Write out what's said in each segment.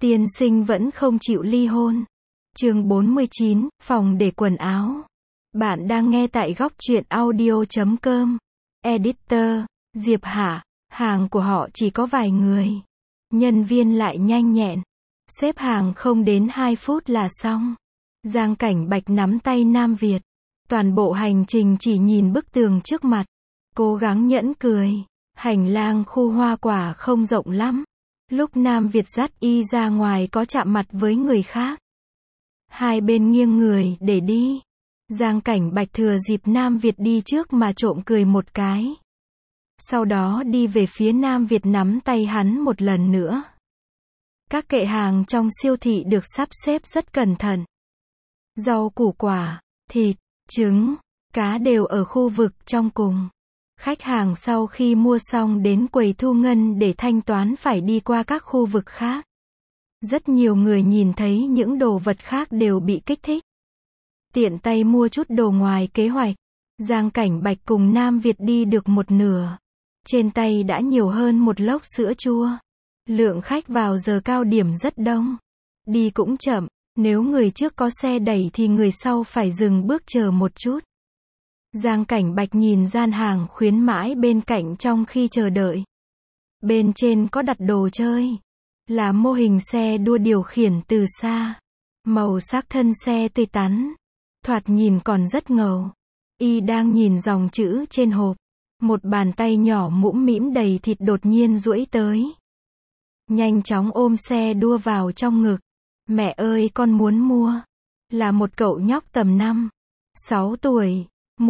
Tiên sinh vẫn không chịu ly hôn. Chương 49, phòng để quần áo. Bạn đang nghe tại góc truyện audio.com. Editor, Diệp Hạ. Hàng của họ chỉ có vài người. Nhân viên lại nhanh nhẹn. Xếp hàng không đến 2 phút là xong. Giang Cảnh Bạch nắm tay Nam Việt. Toàn bộ hành trình chỉ nhìn bức tường trước mặt. Cố gắng nhẫn cười. Hành lang khu hoa quả không rộng lắm. Lúc Nam Việt dắt y ra ngoài có chạm mặt với người khác. Hai bên nghiêng người để đi. Giang Cảnh Bạch thừa dịp Nam Việt đi trước mà trộm cười một cái. Sau đó đi về phía Nam Việt nắm tay hắn một lần nữa. Các kệ hàng trong siêu thị được sắp xếp rất cẩn thận. Rau củ quả, thịt, trứng, cá đều ở khu vực trong cùng. Khách hàng sau khi mua xong đến quầy thu ngân để thanh toán phải đi qua các khu vực khác. Rất nhiều người nhìn thấy những đồ vật khác đều bị kích thích. Tiện tay mua chút đồ ngoài kế hoạch. Giang Cảnh Bạch cùng Nam Việt đi được một nửa. Trên tay đã nhiều hơn một lốc sữa chua. Lượng khách vào giờ cao điểm rất đông. Đi cũng chậm, nếu người trước có xe đẩy thì người sau phải dừng bước chờ một chút. Giang Cảnh Bạch nhìn gian hàng khuyến mãi bên cạnh trong khi chờ đợi. Bên trên có đặt đồ chơi. Là mô hình xe đua điều khiển từ xa. Màu sắc thân xe tươi tắn. Thoạt nhìn còn rất ngầu. Y đang nhìn dòng chữ trên hộp. Một bàn tay nhỏ mũm mĩm đầy thịt đột nhiên duỗi tới. Nhanh chóng ôm xe đua vào trong ngực. Mẹ ơi con muốn mua. Là một cậu nhóc tầm 5-6 tuổi.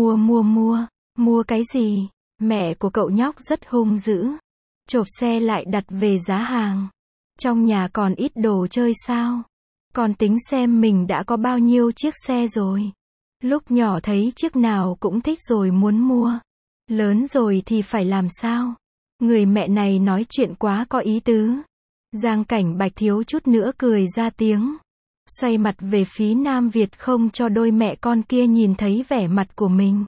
Mua cái gì? Mẹ của cậu nhóc rất hung dữ. Chộp xe lại đặt về giá hàng. Trong nhà còn ít đồ chơi sao? Con tính xem mình đã có bao nhiêu chiếc xe rồi. Lúc nhỏ thấy chiếc nào cũng thích rồi muốn mua. Lớn rồi thì phải làm sao? Người mẹ này nói chuyện quá có ý tứ. Giang Cảnh Bạch thiếu chút nữa cười ra tiếng. Xoay mặt về phía Nam Việt không cho đôi mẹ con kia nhìn thấy vẻ mặt của mình.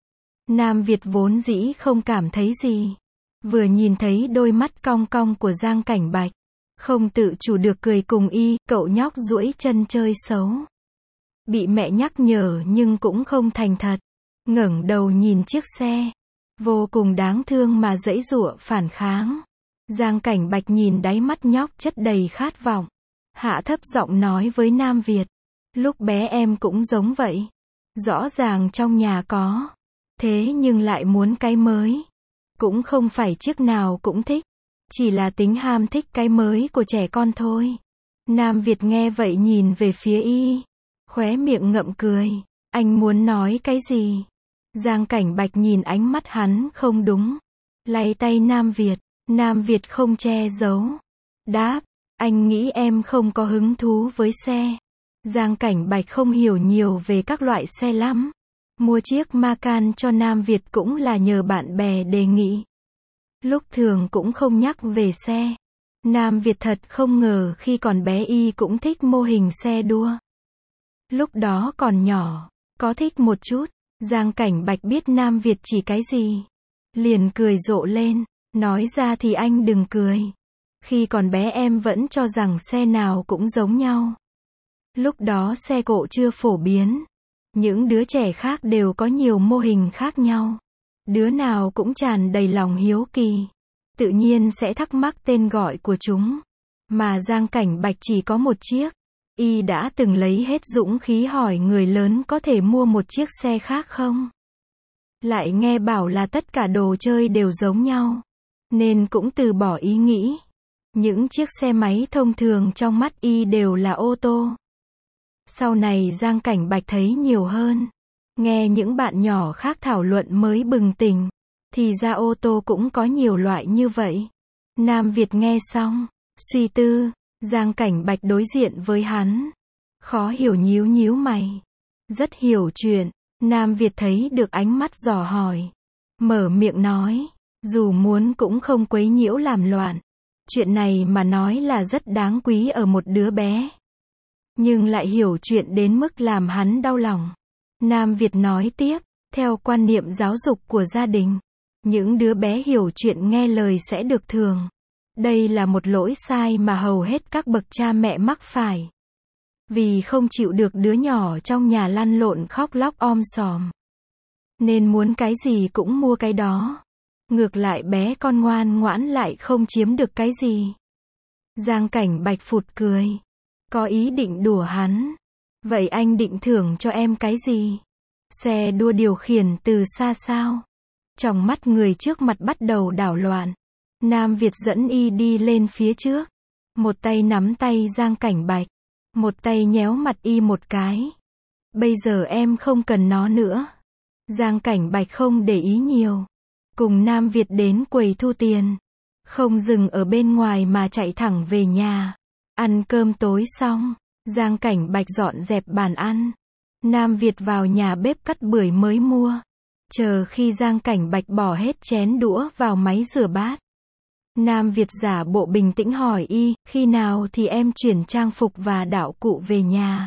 Nam Việt vốn dĩ không cảm thấy gì. Vừa nhìn thấy đôi mắt cong cong của Giang Cảnh Bạch. Không tự chủ được cười cùng y, cậu nhóc duỗi chân chơi xấu. Bị mẹ nhắc nhở nhưng cũng không thành thật. Ngẩng đầu nhìn chiếc xe. Vô cùng đáng thương mà giãy giụa phản kháng. Giang Cảnh Bạch nhìn đáy mắt nhóc chất đầy khát vọng. Hạ thấp giọng nói với Nam Việt. Lúc bé em cũng giống vậy. Rõ ràng trong nhà có. Thế nhưng lại muốn cái mới. Cũng không phải chiếc nào cũng thích. Chỉ là tính ham thích cái mới của trẻ con thôi. Nam Việt nghe vậy nhìn về phía y. Khóe miệng ngậm cười. Anh muốn nói cái gì? Giang Cảnh Bạch nhìn ánh mắt hắn không đúng. Lay tay Nam Việt. Nam Việt không che giấu. Đáp. Anh nghĩ em không có hứng thú với xe. Giang Cảnh Bạch không hiểu nhiều về các loại xe lắm. Mua chiếc Macan cho Nam Việt cũng là nhờ bạn bè đề nghị. Lúc thường cũng không nhắc về xe. Nam Việt thật không ngờ khi còn bé y cũng thích mô hình xe đua. Lúc đó còn nhỏ, có thích một chút. Giang Cảnh Bạch biết Nam Việt chỉ cái gì. Liền cười rộ lên. Nói ra thì anh đừng cười. Khi còn bé em vẫn cho rằng xe nào cũng giống nhau. Lúc đó xe cộ chưa phổ biến. Những đứa trẻ khác đều có nhiều mô hình khác nhau. Đứa nào cũng tràn đầy lòng hiếu kỳ. Tự nhiên sẽ thắc mắc tên gọi của chúng. Mà Giang Cảnh Bạch chỉ có một chiếc. Y đã từng lấy hết dũng khí hỏi người lớn có thể mua một chiếc xe khác không? Lại nghe bảo là tất cả đồ chơi đều giống nhau. Nên cũng từ bỏ ý nghĩ. Những chiếc xe máy thông thường trong mắt y đều là ô tô. Sau này Giang Cảnh Bạch thấy nhiều hơn. Nghe những bạn nhỏ khác thảo luận mới bừng tỉnh. Thì ra ô tô cũng có nhiều loại như vậy. Nam Việt nghe xong. Suy tư. Giang Cảnh Bạch đối diện với hắn. Khó hiểu nhíu nhíu mày. Rất hiểu chuyện. Nam Việt thấy được ánh mắt dò hỏi. Mở miệng nói. Dù muốn cũng không quấy nhiễu làm loạn. Chuyện này mà nói là rất đáng quý ở một đứa bé. Nhưng lại hiểu chuyện đến mức làm hắn đau lòng. Nam Việt nói tiếp. Theo quan niệm giáo dục của gia đình. Những đứa bé hiểu chuyện nghe lời sẽ được thưởng. Đây là một lỗi sai mà hầu hết các bậc cha mẹ mắc phải. Vì không chịu được đứa nhỏ trong nhà lăn lộn khóc lóc om sòm, nên muốn cái gì cũng mua cái đó. Ngược lại bé con ngoan ngoãn lại không chiếm được cái gì. Giang Cảnh Bạch phụt cười, có ý định đùa hắn. Vậy anh định thưởng cho em cái gì? Xe đua điều khiển từ xa sao? Trong mắt người trước mặt bắt đầu đảo loạn. Nam Việt dẫn y đi lên phía trước. Một tay nắm tay Giang Cảnh Bạch, một tay nhéo mặt y một cái. Bây giờ em không cần nó nữa. Giang Cảnh Bạch không để ý nhiều. Cùng Nam Việt đến quầy thu tiền. Không dừng ở bên ngoài mà chạy thẳng về nhà. Ăn cơm tối xong, Giang Cảnh Bạch dọn dẹp bàn ăn. Nam Việt vào nhà bếp cắt bưởi mới mua. Chờ khi Giang Cảnh Bạch bỏ hết chén đũa vào máy rửa bát, Nam Việt giả bộ bình tĩnh hỏi y, khi nào thì em chuyển trang phục và đạo cụ về nhà?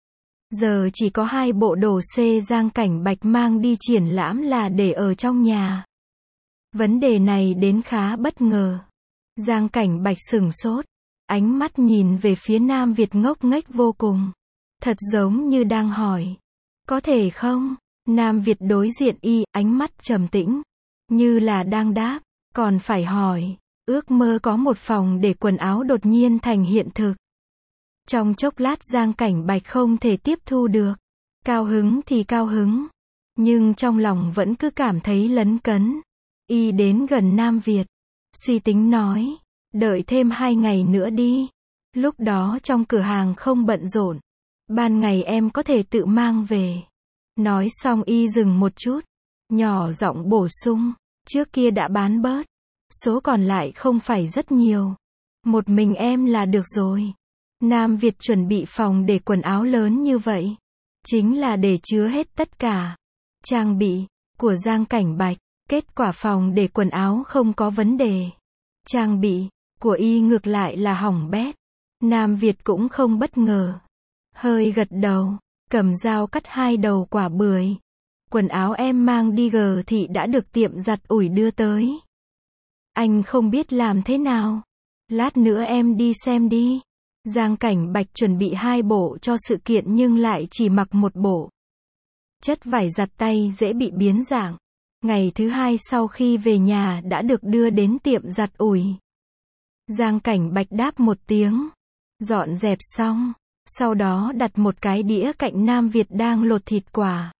Giờ chỉ có 2 bộ đồ Giang Cảnh Bạch mang đi triển lãm là để ở trong nhà. Vấn đề này đến khá bất ngờ. Giang Cảnh Bạch sửng sốt, ánh mắt nhìn về phía Nam Việt ngốc nghếch vô cùng. Thật giống như đang hỏi, có thể không? Nam Việt đối diện y, ánh mắt trầm tĩnh, như là đang đáp, còn phải hỏi. Ước mơ có một phòng để quần áo đột nhiên thành hiện thực. Trong chốc lát Giang Cảnh Bạch không thể tiếp thu được. Cao hứng thì cao hứng, nhưng trong lòng vẫn cứ cảm thấy lấn cấn. Y đến gần Nam Việt, suy tính nói, đợi thêm 2 ngày nữa đi. Lúc đó trong cửa hàng không bận rộn. Ban ngày em có thể tự mang về. Nói xong y dừng một chút, nhỏ giọng bổ sung, trước kia đã bán bớt. Số còn lại không phải rất nhiều. Một mình em là được rồi. Nam Việt chuẩn bị phòng để quần áo lớn như vậy, chính là để chứa hết tất cả trang bị của Giang Cảnh Bạch. Kết quả phòng để quần áo không có vấn đề. Trang bị của y ngược lại là hỏng bét. Nam Việt cũng không bất ngờ. Hơi gật đầu, cầm dao cắt 2 đầu quả bưởi. Quần áo em mang đi G thị đã được tiệm giặt ủi đưa tới. Anh không biết làm thế nào. Lát nữa em đi xem đi. Giang Cảnh Bạch chuẩn bị 2 bộ cho sự kiện nhưng lại chỉ mặc 1 bộ. Chất vải giặt tay dễ bị biến dạng. Ngày thứ 2 sau khi về nhà đã được đưa đến tiệm giặt ủi. Giang Cảnh Bạch đáp một tiếng. Dọn dẹp xong. Sau đó đặt một cái đĩa cạnh Nam Việt đang lột thịt quả.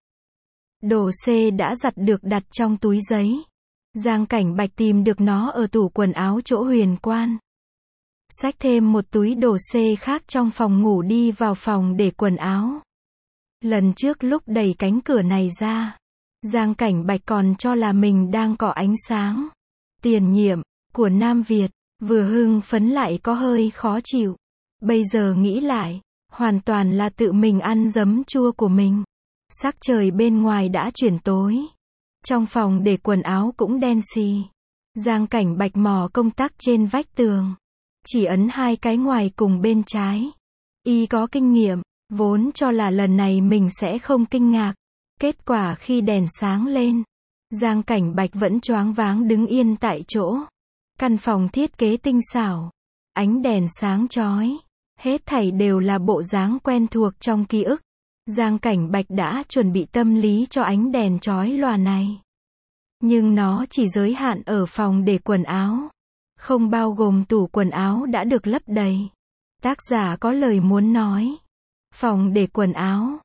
Đồ đã giặt được đặt trong túi giấy. Giang Cảnh Bạch tìm được nó ở tủ quần áo chỗ Huyền Quan. Xách thêm một túi đồ khác trong phòng ngủ đi vào phòng để quần áo. Lần trước lúc đẩy cánh cửa này ra, Giang Cảnh Bạch còn cho là mình đang có ánh sáng. Tiền nhiệm của Nam Việt, vừa hưng phấn lại có hơi khó chịu. Bây giờ nghĩ lại, hoàn toàn là tự mình ăn giấm chua của mình. Sắc trời bên ngoài đã chuyển tối. Trong phòng để quần áo cũng đen xì. Giang Cảnh Bạch mò công tắc trên vách tường. Chỉ ấn 2 cái ngoài cùng bên trái. Y có kinh nghiệm, vốn cho là lần này mình sẽ không kinh ngạc. Kết quả khi đèn sáng lên, Giang Cảnh Bạch vẫn choáng váng đứng yên tại chỗ. Căn phòng thiết kế tinh xảo, ánh đèn sáng chói, hết thảy đều là bộ dáng quen thuộc trong ký ức. Giang Cảnh Bạch đã chuẩn bị tâm lý cho ánh đèn chói lòa này. Nhưng nó chỉ giới hạn ở phòng để quần áo, không bao gồm tủ quần áo đã được lấp đầy. Tác giả có lời muốn nói. Phòng để quần áo,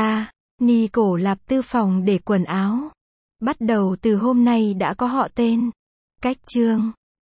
Ni Cổ Lạp Tư phòng để quần áo. Bắt đầu từ hôm nay đã có họ tên. Cách chương